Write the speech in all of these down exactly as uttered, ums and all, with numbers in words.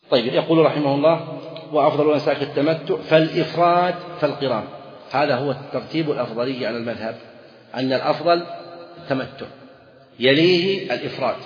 طيب، يقول رحمه الله: وأفضل الأنساك التمتع فالإفراد فالقران. هذا هو الترتيب الأفضلي على المذهب، أن الأفضل التمتع يليه الإفراد،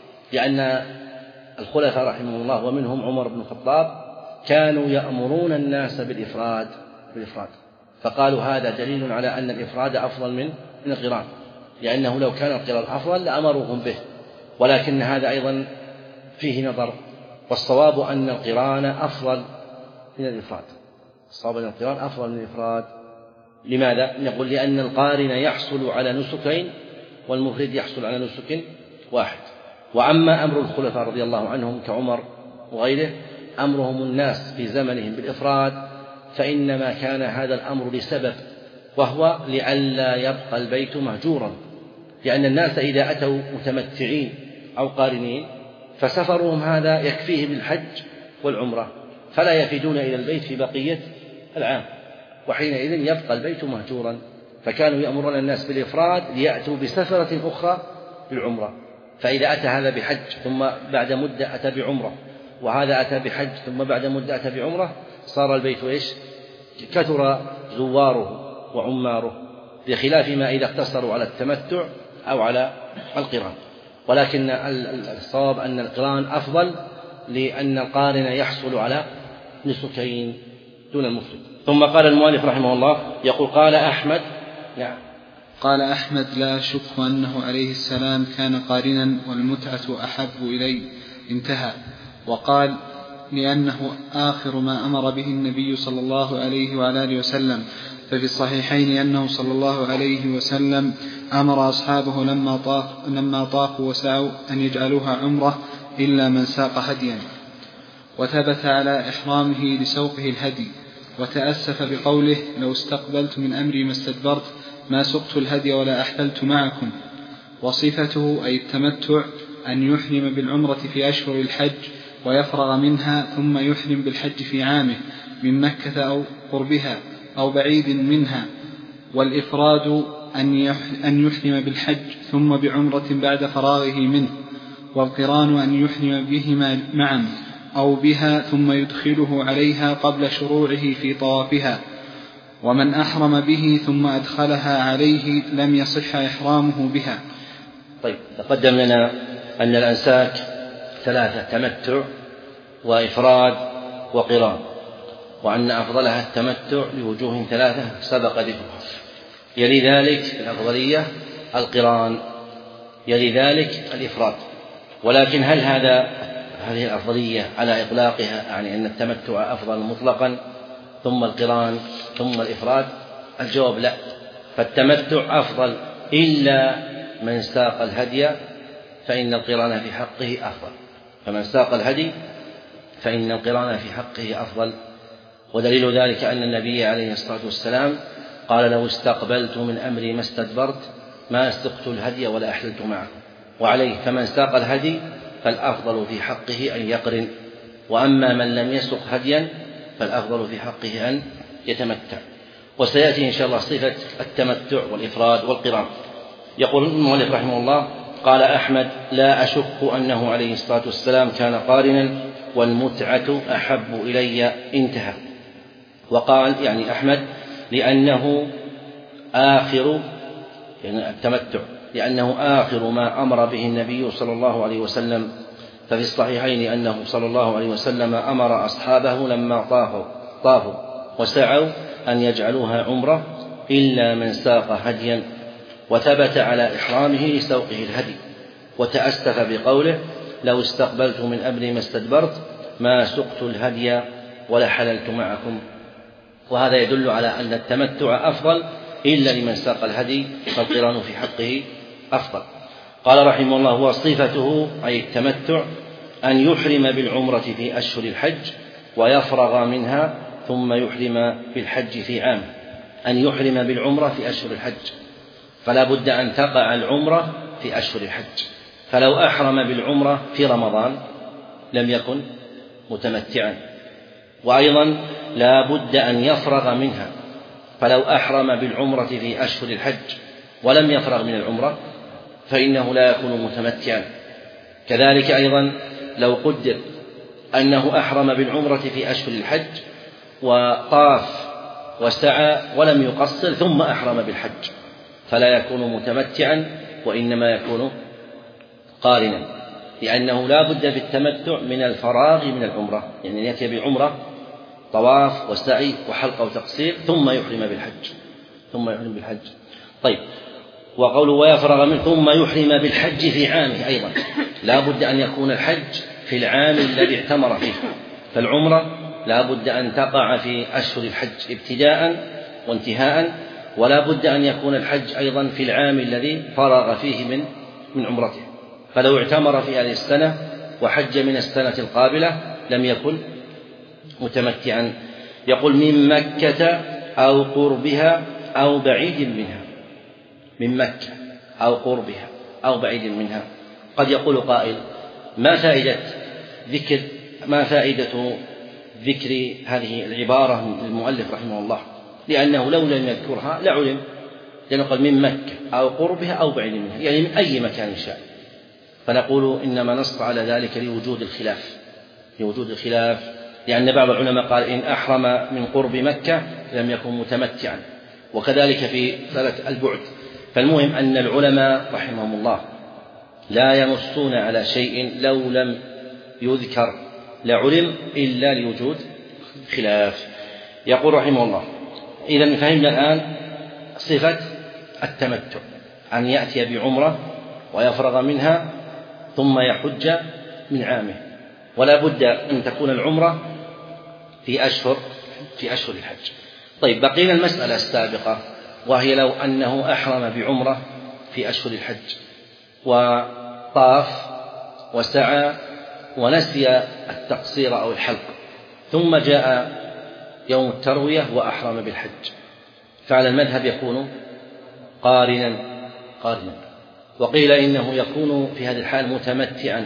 لأن الخلفاء رحمهم الله ومنهم عمر بن الخطاب كانوا يأمرون الناس بالإفراد بالإفراد فقالوا هذا دليل على أن الإفراد أفضل من من القران، لأنه لو كان القران أفضل لأمروهم به، ولكن هذا أيضا فيه نظر، والصواب أن القران أفضل من الإفراد. الصواب أن القران أفضل من الإفراد. لماذا؟ نقول لأن القارن يحصل على نسكين والمفرد يحصل على نسك واحد. وأما أمر الخلفاء رضي الله عنهم كعمر وغيره، أمرهم الناس في زمنهم بالإفراد، فإنما كان هذا الأمر لسبب، وهو لئلا يبقى البيت مهجورا، لأن الناس إذا أتوا متمتعين أو قارنين فسفرهم هذا يكفيهم الحج والعمرة، فلا يفيدون إلى البيت في بقية العام، وحينئذ يبقى البيت مهجورا. فكانوا يأمرون الناس بالإفراد ليأتوا بسفرة أخرى بالعمرة، فإذا أتى هذا بحج ثم بعد مدة أتى بعمرة، وهذا أتى بحج ثم بعد مدة أتى بعمرة، صار البيت إيش؟ كثر زواره وعماره، بخلاف ما إذا اقتصروا على التمتع أو على القران. ولكن الصواب أن القران أفضل، لأن القارن يحصل على نسكين دون المفرد. ثم قال المؤلف رحمه الله، يقول: قال أحمد نعم قال أحمد: لا أشك أنه عليه السلام كان قارنا والمتعة أحب إلي، انتهى. وقال: لأنه آخر ما أمر به النبي صلى الله عليه وعلى آله وسلم، ففي الصحيحين أنه صلى الله عليه وسلم أمر أصحابه لما طاف لما طافوا وسعوا أن يجعلوها عمرة إلا من ساق هديا، وثبت على إحرامه لسوقه الهدي، وتأسف بقوله: لو استقبلت من أمري ما استدبرت ما سقت الهدي ولا أحللت معكم. وصفته أي التمتع أن يحرم بالعمرة في أشهر الحج ويفرغ منها ثم يحرم بالحج في عامه من مكة أو قربها أو بعيد منها. والإفراد أن يحرم بالحج ثم بعمرة بعد فراغه منه. والقران أن يحرم بهما معا أو بها ثم يدخله عليها قبل شروعه في طوافها. ومن أحرم به ثم أدخلها عليه لم يصح إحرامه بها. طيب، تقدم لنا أن الأنساك ثلاثة: تمتع وإفراد وقران، وأن أفضلها التمتع لوجوه ثلاثة سبق ذكرها. يلي ذلك الأفضلية القران، يلي ذلك الإفراد. ولكن هل هذا هذه الأفضلية على إطلاقها، يعني أن التمتع أفضل مطلقا ثم القران ثم الإفراد؟ الجواب لا، فالتمتع أفضل إلا من ساق الهدي فإن القران في حقه أفضل، فمن ساق الهدي فإن القران في حقه أفضل. ودليل ذلك أن النبي عليه الصلاة والسلام قال: لو استقبلت من أمري ما استدبرت ما سقت الهدي ولا أحللت معه. وعليه فمن ساق الهدي فالأفضل في حقه أن يقرن، وأما من لم يسق هديا فالأفضل في حقه أن يتمتع. وسيأتي إن شاء الله صفة التمتع والإفراد والقران. يقول المؤلف رحمه الله: قال أحمد: لا أشك أنه عليه الصلاة والسلام كان قارنا والمتعة أحب إلي، انتهى. وقال يعني أحمد لأنه آخر، يعني التمتع لأنه آخر ما أمر به النبي صلى الله عليه وسلم، ففي الصحيحين أنه صلى الله عليه وسلم أمر أصحابه لما طافوا طافوا وسعوا أن يجعلوها عمرة إلا من ساق هديا، وثبت على إحرامه لسوقه الهدي، وتأسف بقوله: لو استقبلت من أمري ما استدبرت ما سقت الهدي ولا حللت معكم. وهذا يدل على أن التمتع أفضل إلا لمن ساق الهدي، فالقران في حقه أفضل. قال رحمه الله: وصفته أي التمتع أن يحرم بالعمرة في أشهر الحج ويفرغ منها ثم يحرم بالحج في عام. أن يحرم بالعمرة في أشهر الحج، فلا بد أن تقع العمرة في أشهر الحج، فلو أحرم بالعمرة في رمضان لم يكن متمتعا. وأيضا لا بد أن يفرغ منها، فلو أحرم بالعمرة في أشهر الحج ولم يفرغ من العمرة فإنه لا يكون متمتعا. كذلك أيضا لو قدر أنه أحرم بالعمرة في أشهر الحج وطاف وسعى ولم يقصر ثم أحرم بالحج، فلا يكون متمتعا وإنما يكون قارنا، لأنه لا بد في التمتع من الفراغ من العمرة، يعني يأتي بعمرة طواف وسعي وحلق وتقصير ثم يحرم بالحج ثم يحرم بالحج. طيب، وقوله ويفرغ منه ثم يحرم بالحج في عامه أيضا، لا بد أن يكون الحج في العام الذي اعتمر فيه، فالعمرة لا بد أن تقع في أشهر الحج ابتداء وانتهاء، ولا بد أن يكون الحج أيضا في العام الذي فرغ فيه من من عمرته، فلو اعتمر في هذه السنة وحج من السنة القابلة لم يكن متمتعا. يقول من مكة أو قربها أو بعيد منها، من مكة أو قربها أو بعيد منها. قد يقول قائل ما فائدة ذكر ما فائدة ذكر هذه العبارة من المؤلف رحمه الله، لأنه لو لم يذكرها لعلم، لأنه قال من مكة أو قربها أو بعيد منها، يعني من أي مكان شاء. فنقول إنما نص على ذلك لوجود الخلاف لوجود الخلاف لأن بعض العلماء قال إن أحرم من قرب مكة لم يكن متمتعا، وكذلك في مسألة البعد. فالمهم أن العلماء رحمهم الله لا ينصون على شيء لو لم يذكر لعلم إلا لوجود خلاف. يقول رحمه الله إذا فهمنا الآن صفة التمتع، أن يأتي بعمرة ويفرغ منها ثم يحج من عامه، ولا بد أن تكون العمرة في أشهر في أشهر الحج. طيب، بقينا المسألة السابقة وهي لو أنه أحرم بعمرة في أشهر الحج وطاف وسعى ونسي التقصير أو الحلق، ثم جاء يوم التروية وأحرم بالحج، فعلى المذهب يكون قارنا قارنا وقيل إنه يكون في هذه الحال متمتعا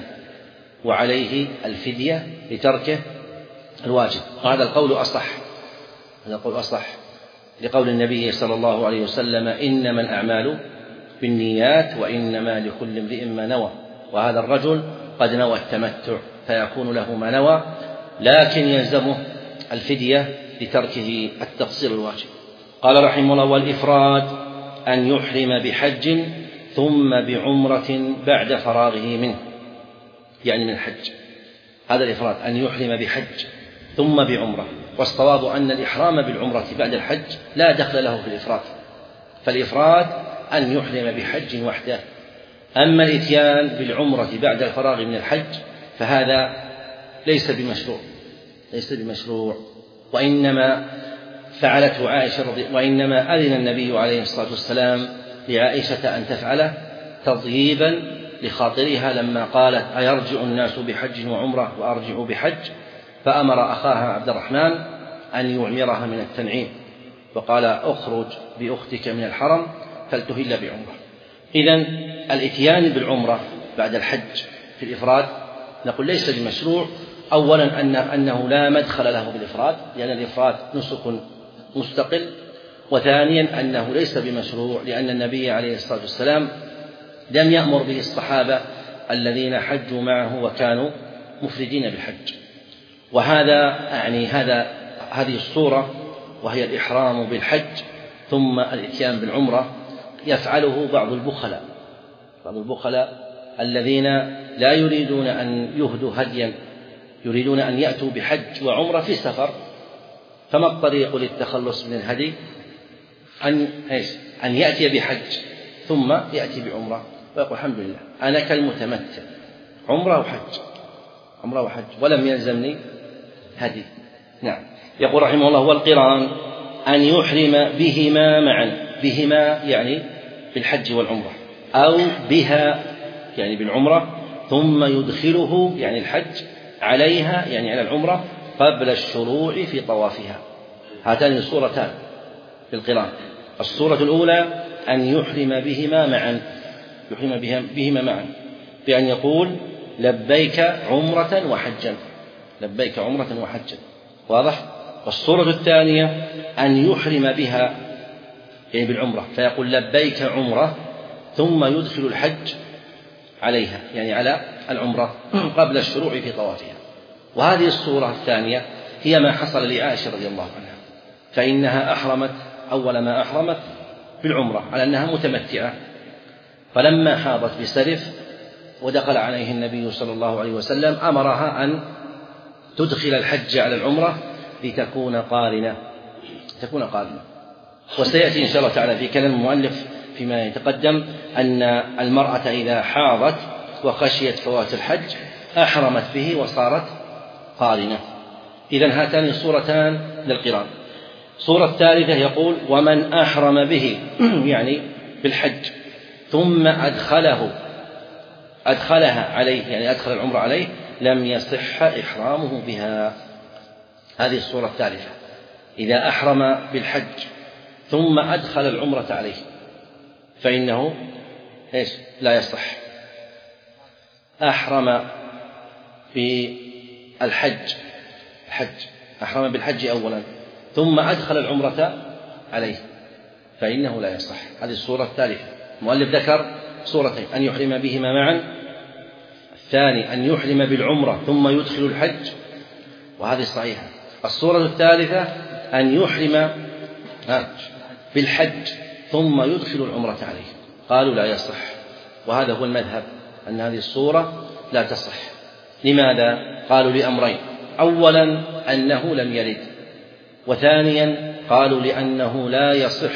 وعليه الفدية لتركه الواجب، وهذا القول أصح هذا القول أصح لقول النبي صلى الله عليه وسلم إنما الأعمال بالنيات وإنما لكل امرئ ما نوى، وهذا الرجل قد نوى التمتع فيكون له ما نوى، لكن يلزمه الفدية لتركه التقصير الواجب. قال رحمه الله والإفراد أن يحرم بحج ثم بعمرة بعد فراغه منه، يعني من الحج، هذا الإفراد أن يحرم بحج ثم بعمرة، والصواب أن الإحرام بالعمرة بعد الحج لا دخل له في الإفراد، فالإفراد أن يحرم بحج وحده. أما الإتيان بالعمرة بعد الفراغ من الحج فهذا ليس بمشروع ليس بمشروع وإنما فعلته عائشة رضي وإنما أذن النبي عليه الصلاة والسلام لعائشة أن تفعله تطييبا لخاطرها لما قالت أيرجع الناس بحج وعمرة وأرجع بحج، فأمر أخاها عبد الرحمن أن يعمرها من التنعيم، وقال أخرج بأختك من الحرم فلتهل بعمرة. إذن الإتيان بالعمرة بعد الحج في الإفراد نقول ليس بمشروع، أولا أن أنه لا مدخل له بالإفراد لأن الإفراد نسك مستقل، وثانيا أنه ليس بمشروع لأن النبي عليه الصلاة والسلام لم يأمر به الصحابة الذين حجوا معه وكانوا مفردين بالحج. وهذا يعني هذا هذه الصورة وهي الإحرام بالحج ثم الإتيان بالعمرة يفعله بعض البخلاء بعض البخلاء الذين لا يريدون أن يهدوا هديا، يريدون أن يأتوا بحج وعمرة في سفر، فما الطريق للتخلص من الهدي؟ أن أن يأتي بحج ثم يأتي بعمرة ويقول الحمد لله أنا كالمتمتع عمرة وحج عمرة وحج ولم يلزمني هدي. نعم. يقول رحمه الله والقران أن يحرم بهما معا، بهما يعني بالحج والعمرة، أو بها يعني بالعمرة، ثم يدخله يعني الحج عليها يعني على العمرة قبل الشروع في طوافها. هاتان الصورتان في القران، الصورة الأولى أن يحرم بهما معا يحرم بهما معا بأن يقول لبيك عمرة وحجا لبيك عمرة وحجا، واضح؟ والصورة الثانية أن يحرم بها يعني بالعمرة فيقول لبيك عمرة ثم يدخل الحج عليها يعني على العمرة قبل الشروع في طوافها. وهذه الصورة الثانية هي ما حصل لعائشة رضي الله عنها، فإنها أحرمت أول ما أحرمت بالعمرة على أنها متمتعة، فلما حاضت بسرف ودخل عليه النبي صلى الله عليه وسلم أمرها أن تدخل الحج على العمرة لتكون قارنة تكون قارنة وسيأتي إن شاء الله تعالى في كلام المؤلف فيما يتقدم أن المرأة إذا حاضت وخشيت فوات الحج أحرمت به وصارت قارنة. إذن هاتان الصورتان للقران. صورة الثالثة يقول ومن أحرم به يعني بالحج ثم أدخله أدخلها عليه يعني أدخل العمر عليه لم يصح إحرامه بها. هذه الصورة الثالثة إذا أحرم بالحج ثم أدخل العمرة عليه فإنه إيش لا يصح. أحرم بالحج الحج أحرم بالحج أولا ثم أدخل العمرة عليه فإنه لا يصح. هذه الصورة الثالثة. المؤلف ذكر صورتين: أن يحرم بهما معا، الثاني أن يحرم بالعمرة ثم يدخل الحج، وهذه صحيحة. الصورة الثالثة أن يحرم بالحج ثم يدخل العمرة عليه، قالوا لا يصح، وهذا هو المذهب أن هذه الصورة لا تصح. لماذا؟ قالوا لأمرين: أولا أنه لم يرد، وثانيا قالوا لأنه لا يصح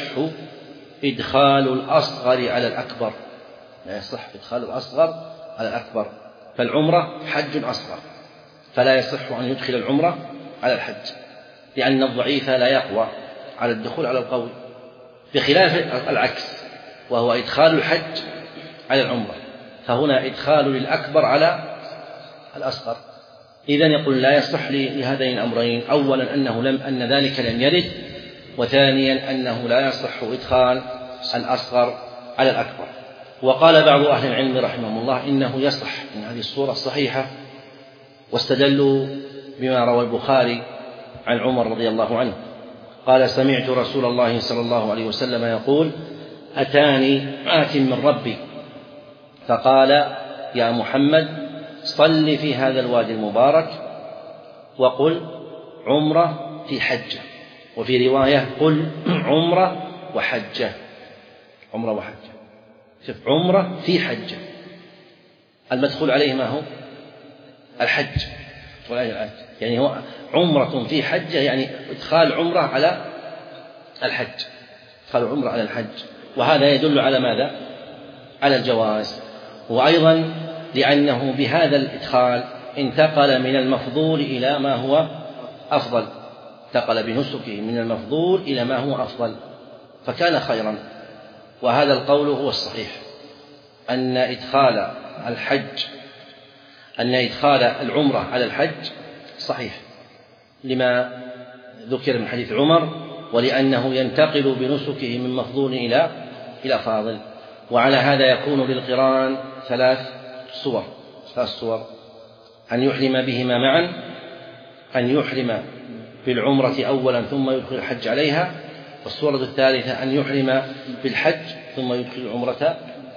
إدخال الأصغر على الأكبر، لا يصح إدخال الأصغر على الأكبر، فالعمرة حج أصغر فلا يصح أن يدخل العمرة على الحج لأن الضعيف لا يقوى على الدخول على القوي، بخلاف العكس وهو إدخال الحج على العمرة، فهنا إدخال للأكبر على الأصغر. إذن يقول لا يصح لهذين الأمرين: أولا أنه لم أن ذلك لم يرد، وثانيا أنه لا يصح إدخال الأصغر على الأكبر. وقال بعض أهل العلم رحمهم الله إنه يصح من هذه الصورة الصحيحة، واستدلوا بما روى البخاري عن عمر رضي الله عنه قال: سمعت رسول الله صلى الله عليه وسلم يقول: أتاني آت من ربي فقال: يا محمد صل في هذا الوادي المبارك وقل عمرة في حجة، وفي رواية قل عمرة وحجة، عمرة وحجة، شوف عمرة في حجة، المدخول عليه ما هو الحج، يعني هو عمرة في حجة يعني إدخال عمرة على الحج، إدخال عمرة على الحج، وهذا يدل على ماذا؟ على الجواز. وأيضا لأنه بهذا الإدخال انتقل من المفضول إلى ما هو أفضل، انتقل بنسكه من المفضول إلى ما هو أفضل فكان خيرا. وهذا القول هو الصحيح، أن إدخال الحج أن إدخال العمرة على الحج صحيح لما ذكر من حديث عمر، ولأنه ينتقل بنسكه من مفضول إلى إلى فاضل. وعلى هذا يكون للقران ثلاث صور ثلاث صور: أن يحرم بهما معا، أن يحرم بالعمرة أولا ثم يدخل الحج عليها، والصورة الثالثة أن يحرم بالحج ثم يدخل العمرة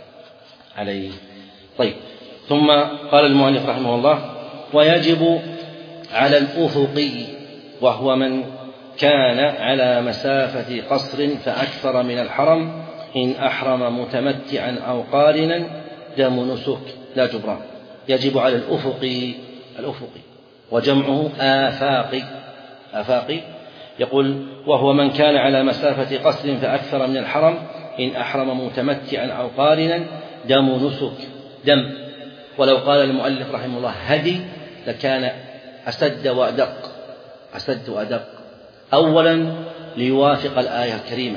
عليه. طيب، ثم قال المؤلف رحمه الله: ويجب على الأفقي، وهو من كان على مسافة قصر فأكثر من الحرم، إن أحرم متمتعا أو قارنا دم نسك لا جبران. يجب على الأفقي، الأفقي وجمعه آفاقي، آفاقي يقول: وهو من كان على مسافة قصر فأكثر من الحرم، إن أحرم متمتعا أو قارنا دم نسك، دم. ولو قال المؤلف رحمه الله هدي لكان أسد وأدق، أسد وأدق. أولا ليوافق الآية الكريمة: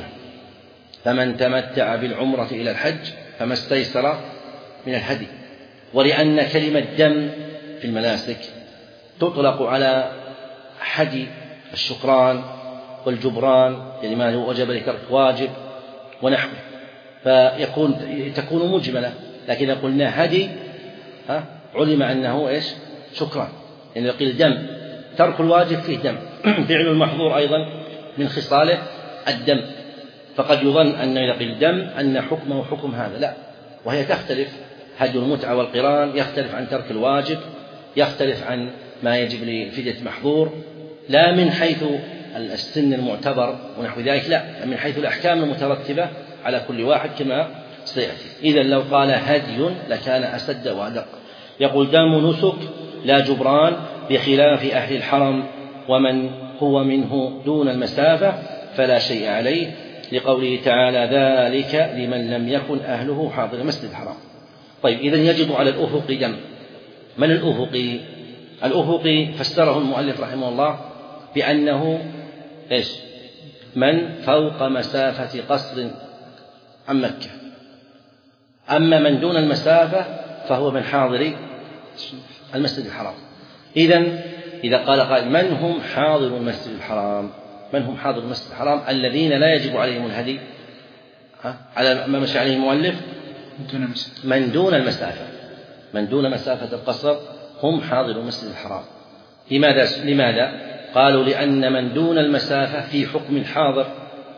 فمن تمتع بالعمرة إلى الحج فما استيسر من الهدي. ولأن كلمة دم في المناسك تطلق على هدي الشكران والجبران، يعني ما وجب لترك واجب ونحوه، فيكون تكون مجملة. لكن إذا قلنا هدي ها علم أنه إيش؟ شكران. يعني قيل دم، ترك الواجب فيه دم، فعل المحظور أيضا من خصاله الدم، فقد يظن أن إذا قيل دم أن حكمه حكم هذا، لا، وهي تختلف. هدي المتعة والقران يختلف عن ترك الواجب، يختلف عن ما يجب للفدية محظور، لا من حيث السن المعتبر ونحو ذلك، لا، من حيث الأحكام المترتبة على كل واحد كما سيأتي. إذا لو قال هدي لكان أسد وأدق. يقول دم نسك لا جبران بخلاف أهل الحرم ومن هو منه دون المسافة فلا شيء عليه، لقوله تعالى ذلك لمن لم يكن أهله حاضر المسجد الحرام. طيب، إذن يجب على الأفق دم. من الأفق؟ الأفق فسره المؤلف رحمه الله بأنه إيش؟ من فوق مسافة قصر عن مكة. أما من دون المسافة فهو من حاضر المسجد الحرام. إذن إذا قال قائل من هم حاضر المسجد الحرام؟ من هم حاضر المسجد الحرام الذين لا يجب عليهم الهدي على ما مشى عليه المؤلف؟ من دون المسافة، من دون مسافة القصر هم حاضر المسجد الحرام. لماذا؟ لماذا؟ قالوا لأن من دون المسافة في حكم الحاضر،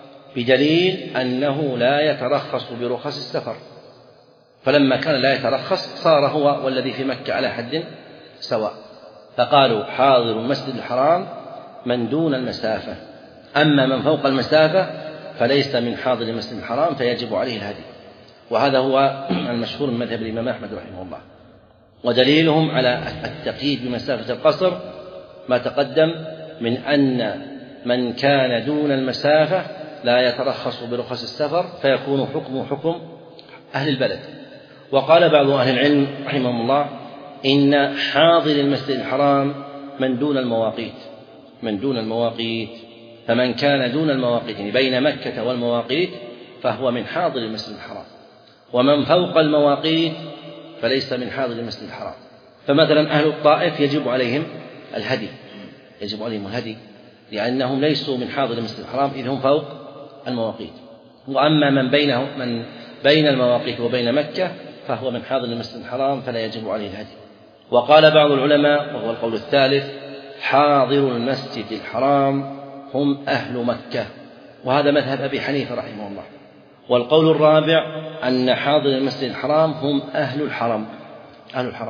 بدليل أنه لا يترخص برخص السفر، فلما كان لا يترخص صار هو والذي في مكة على حد سواء، فقالوا حاضر المسجد الحرام من دون المسافة، أما من فوق المسافة فليس من حاضر المسجد الحرام فيجب عليه الهدي. وهذا هو المشهور من مذهب الإمام أحمد رحمه الله. ودليلهم على التقييد بمسافة القصر ما تقدم من أن من كان دون المسافة لا يترخص برخص السفر فيكون حكمه حكم أهل البلد. وقال بعض أهل العلم رحمهم الله إن حاضر المسجد الحرام من دون المواقيت، من دون المواقيت، فمن كان دون المواقيت يعني بين مكة والمواقيت فهو من حاضر المسجد الحرام، ومن فوق المواقيت فليس من حاضر المسجد الحرام. فمثلا أهل الطائف يجب عليهم الهدي، يجب عليهم الهدي لأنهم ليسوا من حاضر المسجد الحرام إذ هم فوق المواقيت. وأما من بينه من بين المواقيت وبين مكة فهو من حاضر المسجد الحرام فلا يجب عليه الهدي. وقال بعض العلماء وهو القول الثالث حاضر المسجد الحرام هم أهل مكة، وهذا مذهب أبي حنيفة رحمه الله. والقول الرابع أن حاضر المسجد الحرام هم أهل الحرم، أهل الحرم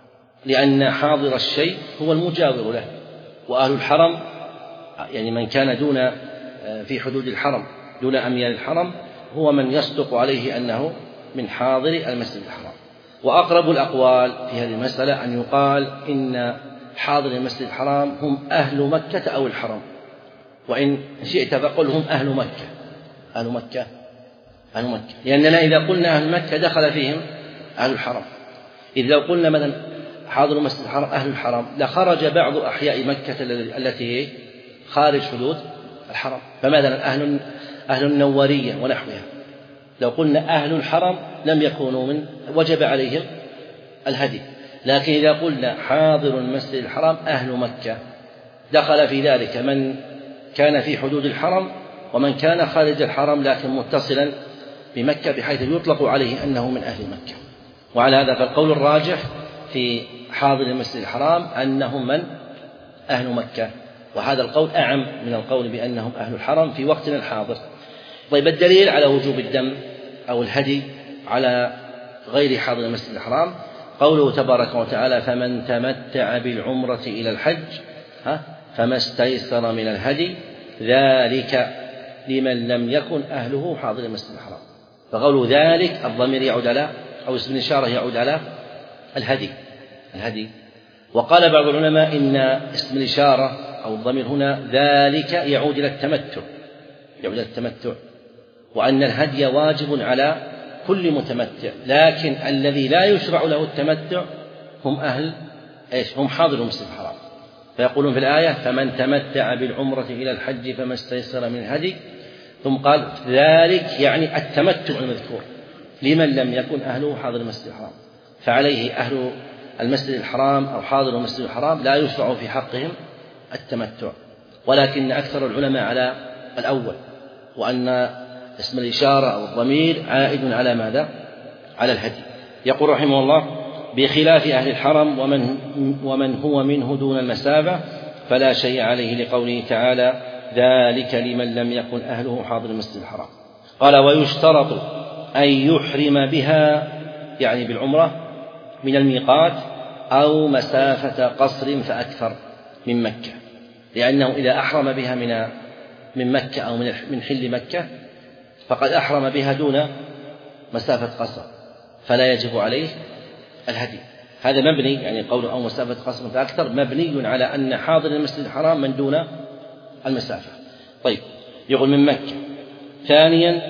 لأن حاضر الشيء هو المجاور له، وأهل الحرم يعني من كان دون في حدود الحرم دون أميال الحرم هو من يصدق عليه أنه من حاضر المسجد الحرام. وأقرب الأقوال في هذه المسألة أن يقال إن حاضر المسجد الحرام هم أهل مكة أو الحرم، وإن شئت فقل هم أهل مكة، أهل مكة، أهل مكة، لأننا إذا قلنا أهل مكة دخل فيهم أهل الحرم. إذ لو قلنا مثلا حاضر المسجد الحرام أهل الحرم لخرج بعض أحياء مكة التي خارج حدود الحرم، فمثلا أهل أهل النورية ونحوها لو قلنا أهل الحرم لم يكونوا من وجب عليهم الهدي. لكن إذا قلنا حاضر المسجد الحرام أهل مكة دخل في ذلك من كان في حدود الحرم ومن كان خارج الحرم لكن متصلا بمكة بحيث يطلق عليه أنه من أهل مكة. وعلى هذا فالقول الراجح في حاضر المسجد الحرام أنهم من أهل مكة، وهذا القول أعم من القول بأنهم أهل الحرم في وقتنا الحاضر. طيب، الدليل على وجوب الدم أو الهدي على غير حاضر المسجد الحرام قوله تبارك وتعالى فمن تمتع بالعمرة إلى الحج فما استيسر من الهدي ذلك لمن لم يكن أهله حاضر المسجد الحرام. فقوله ذلك الضمير يعود على أو اسم الإشارة يعود على الهدي الهدي وقال بعض العلماء إن اسم الإشارة أو الضمير هنا ذلك يعود إلى التمتع يعود إلى التمتع وأن الهدي واجب على كل متمتع، لكن الذي لا يشرع له التمتع هم أهل إيش؟ هم حاضر المسجد الحرام. فيقولون في الآية فمن تمتع بالعمرة إلى الحج فما استيسر من الهدي، ثم قال ذلك يعني التمتع المذكور لمن لم يكن أهله حاضر المسجد الحرام، فعليه أهل المسجد الحرام أو حاضر المسجد الحرام لا يشرع في حقهم التمتع، ولكن أكثر العلماء على الأول، وأن اسم الإشارة أو الضمير عائد على ماذا؟ على الهدي. يقول رحمه الله بخلاف أهل الحرم ومن, ومن هو منه دون المسافة فلا شيء عليه، لقوله تعالى ذلك لمن لم يكن أهله حاضر المسجد الحرام. قال ويشترط أن يحرم بها يعني بالعمرة من الميقات أو مسافة قصر فأكثر من مكة، لأنه إذا أحرم بها من من مكة أو من حل مكة فقد أحرم بها دون مسافة قصر، فلا يجب عليه الهدي. هذا مبني، يعني قوله أو مسافة قصر فأكثر مبني على أن حاضر المسجد الحرام من دون المسافة. طيب، يقول من مكة. ثانيا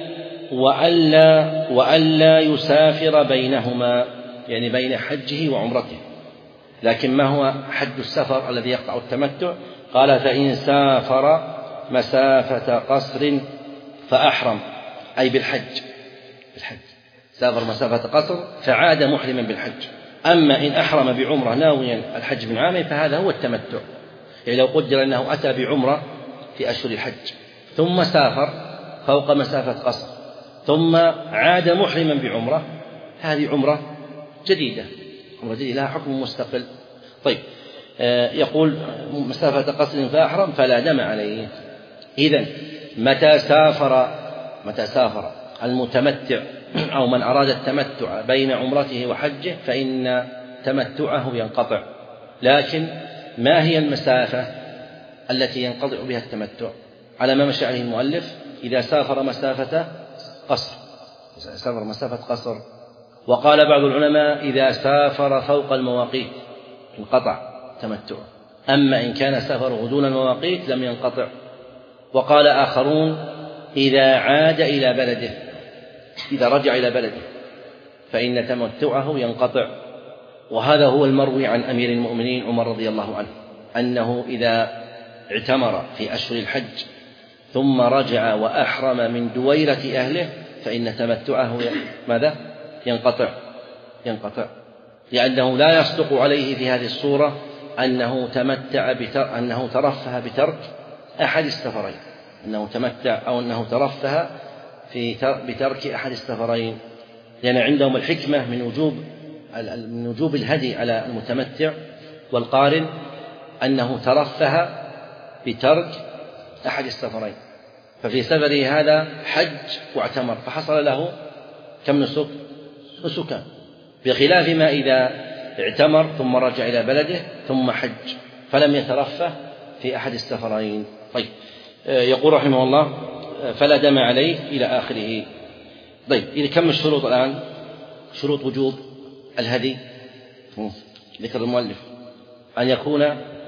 وألا, وألا يسافر بينهما، يعني بين حجه وعمرته. لكن ما هو حد السفر الذي يقطع التمتع؟ قال فإن سافر مسافة قصر فأحرم، أي بالحج بالحج سافر مسافة قصر فعاد محرما بالحج. أما إن أحرم بعمرة ناويا الحج من عامه فهذا هو التمتع. يعني لو قدر أنه أتى بعمرة في أشهر الحج ثم سافر فوق مسافة قصر ثم عاد محرما بعمرة، هذه عمرة جديدة، عمرة جديدة لها حكم مستقل. طيب، يقول مسافة قصر فأحرم فلا دم عليه. إذن متى سافر متى سافر المتمتع أو من أراد التمتع بين عمرته وحجه فإن تمتعه ينقطع. لكن ما هي المسافة التي ينقطع بها التمتع؟ على ما مشى عليه المؤلف إذا سافر مسافة قصر سافر مسافة قصر وقال بعض العلماء إذا سافر فوق المواقيت انقطع تمتعه، أما إن كان سافره دون المواقيت لم ينقطع. وقال آخرون إذا عاد إلى بلده، إذا رجع إلى بلده فإن تمتعه ينقطع. وهذا هو المروي عن أمير المؤمنين عمر رضي الله عنه أنه إذا اعتمر في أشهر الحج ثم رجع وأحرم من دويرة أهله فإن تمتعه ماذا؟ ينقطع ينقطع لأنه لا يصدق عليه في هذه الصورة أنه تمتع بتر... أنه ترفه بترك أحد السفرين، أنه تمتع أو أنه ترفه في تر... بترك أحد السفرين، لأن عندهم الحكمة من وجوب من وجوب الهدي على المتمتع والقارن أنه ترفه بترك أحد السفرين. ففي سفره هذا حج واعتمر فحصل له كم نسك؟ نسكان، بخلاف ما إذا اعتمر ثم رجع إلى بلده ثم حج فلم يترفه في أحد السفرين. طيب، يقول رحمه الله فلا دم عليه إلى آخره. طيب، إذا كم الشروط الآن؟ شروط وجوب الهدي ذكر المؤلف أن يكون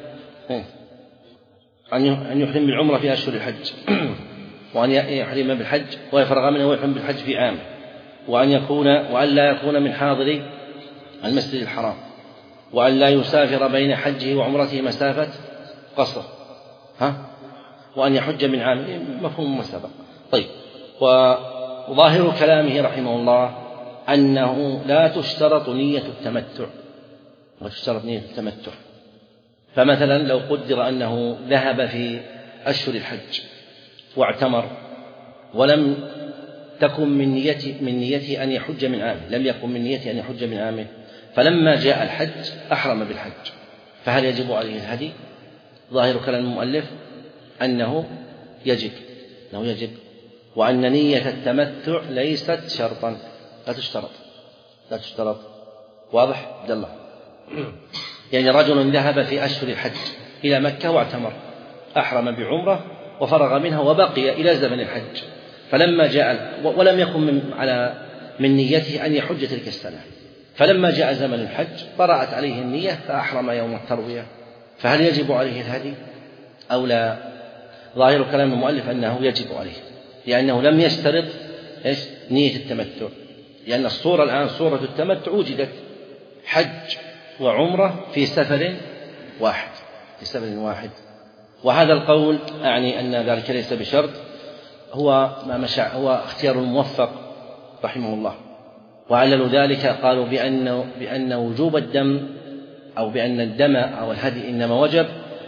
أن يحرم بالعمرة في أشهر الحج وأن يحرم بالحج ويفرغ منه ويحرم بالحج في عام، وأن يكون وأن لا يكون من حاضري المسجد الحرام، وأن لا يسافر بين حجه وعمرته مسافة قصر، ها وأن يحج من عام، مفهوم ما سبق. طيب، وظاهر كلامه رحمه الله أنه لا تشترط نية التمتع وتشترط نية التمتع. فمثلا لو قدر أنه ذهب في أشهر الحج واعتمر ولم تكن من نيته من نيته أن يحج من عامه، لم يكن من نيته أن يحج من عامه، فلما جاء الحج أحرم بالحج، فهل يجب عليه الهدي؟ ظاهر كلام المؤلف أنه يجب أنه يجب وأن نية التمتع ليست شرطا، لا تشترط لا تشترط واضح عبد الله؟ يعني رجل ذهب في أشهر الحج إلى مكة واعتمر، أحرم بعمرة وفرغ منها وبقي إلى زمن الحج، فلما جاء ولم يكن من على من نيته أن يحج تلك السنة، فلما جاء زمن الحج طرأت عليه النية فأحرم يوم التروية، فهل يجب عليه الهدي أو لا؟ ظاهر كلام المؤلف أنه يجب عليه، لأنه لم يشترط إيش؟ نية التمتع، لأن الصورة الآن صورة التمتع وجدت حج وعمرة في سفر واحد في سفر واحد وهذا القول أعني أن ذلك ليس بشرط، هو ما مشى هو اختيار الموفق رحمه الله. وعللوا ذلك قالوا بأن بأن وجوب الدم أو بأن الدم أو الهدي إنما وجب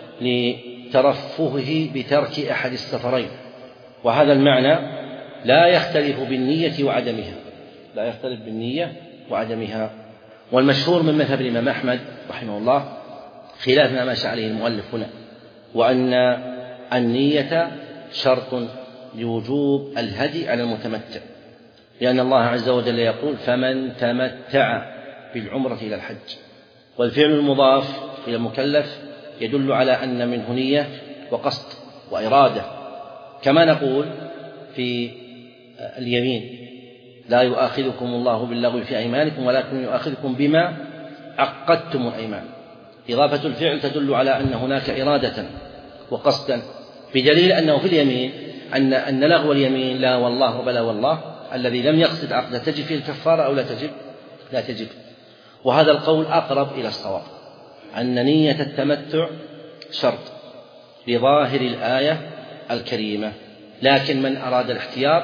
لترفهه بترك أحد السفرين، وهذا المعنى لا يختلف بالنية وعدمها لا يختلف بالنية وعدمها. والمشهور من مذهب الإمام أحمد رحمه الله خلاف ما مشى عليه المؤلف هنا، وأن النية شرط لوجوب الهدي على المتمتع، لأن الله عز وجل يقول فمن تمتع بالعمرة إلى الحج، والفعل المضاف إلى المكلف يدل على أن منه نية وقصد وإرادة، كما نقول في اليمين: لا يؤاخذكم الله باللغو في أيمانكم ولكن يؤاخذكم بما عقدتم الأيمان. إضافة الفعل تدل على أن هناك إرادة وقصدا، بدليل أنه في اليمين أن أن لغو اليمين لا والله بلا والله الذي لم يقصد عقده تجب فيه الكفارة أو لا تجب؟ لا تجب. وهذا القول أقرب إلى الصواب، أن نية التمتع شرط لظاهر الآية الكريمة، لكن من أراد الاحتياط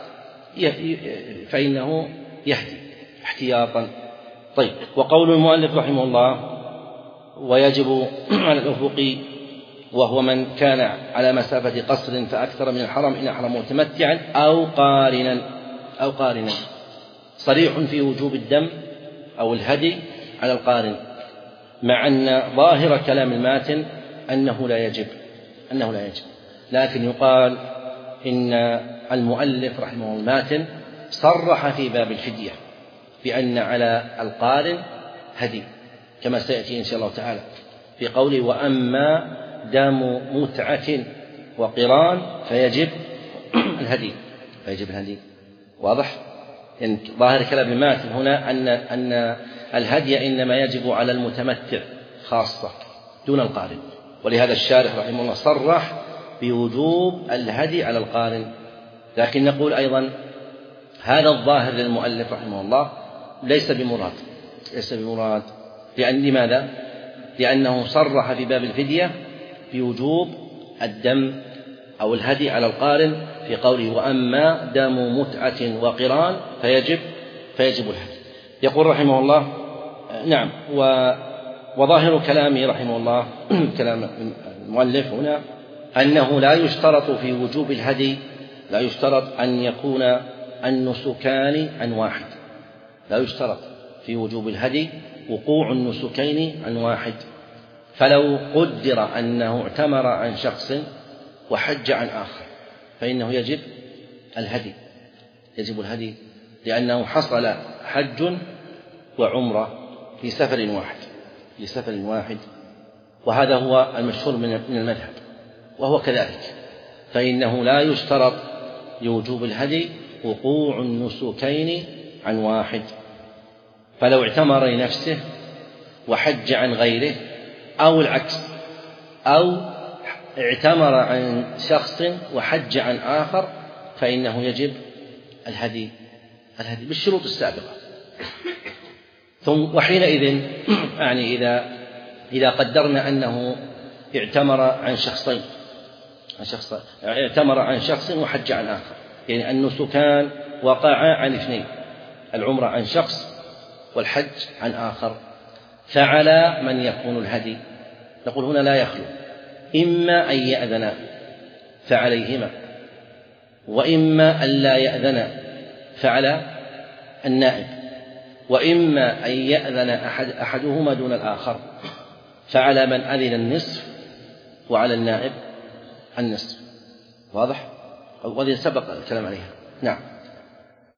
فإنه يهدي احتياطا. طيب، وقول المؤلف رحمه الله: ويجب على الأفقي وهو من كان على مسافة قصر فأكثر من الحرم إن أحرم متمتعا أو قارنا أو قارنا صريح في وجوب الدم أو الهدي على القارن، مع أن ظاهر كلام الماتن أنه لا يجب أنه لا يجب لكن يقال إن المؤلف رحمه الله الماتن صرح في باب الفدية بأن على القارن هدي، كما سيأتي إن شاء الله تعالى في قوله: وأما دام متعة وقران فيجب الهدي فيجب الهدي. واضح؟ يعني ظاهر كلام الماتن هنا أن أن الهدي إنما يجب على المتمتع خاصة دون القارن، ولهذا الشارح رحمه الله صرح بوجوب الهدي على القارن. لكن نقول أيضا هذا الظاهر للمؤلف رحمه الله ليس بمراد ليس بمراد لأن لماذا؟ لأنه صرح في باب الفدية بوجوب الدم أو الهدي على القارن في قوله: وأما دام متعة وقران فيجب فيجب الهدي. يقول رحمه الله: نعم، وظاهر كلامه رحمه الله كلام المؤلف هنا أنه لا يشترط في وجوب الهدي لا يشترط أن يكون النسكان عن واحد لا يشترط في وجوب الهدي وقوع النسكين عن واحد. فلو قدر أنه اعتمر عن شخص وحج عن آخر فإنه يجب الهدي يجب الهدي لأنه حصل حج وعمرة في سفر واحد في سفر واحد وهذا هو المشهور من المذهب، وهو كذلك، فإنه لا يشترط لوجوب الهدي وقوع النسكين عن واحد. فلو اعتمر لنفسه وحج عن غيره أو العكس، أو اعتمر عن شخص وحج عن آخر فإنه يجب الهدي الهدي بالشروط السابقة. ثم وحينئذ يعني إذا إذا قدرنا أنه اعتمر عن شخصين عن شخص اعتمر عن شخص وحج عن آخر، يعني النسكان وقعا عن اثنين، العمرة عن شخص والحج عن آخر، فعلى من يكون الهدي؟ نقول هنا لا يخلو، إما أن يأذن فعليهما، وإما أن لا يأذن فعلى النائب، وإما أن يأذن أحد أحدهما دون الآخر فعلى من أذن النصف وعلى النائب النصف. واضح؟ وهذه سبق الكلام عليها. نعم.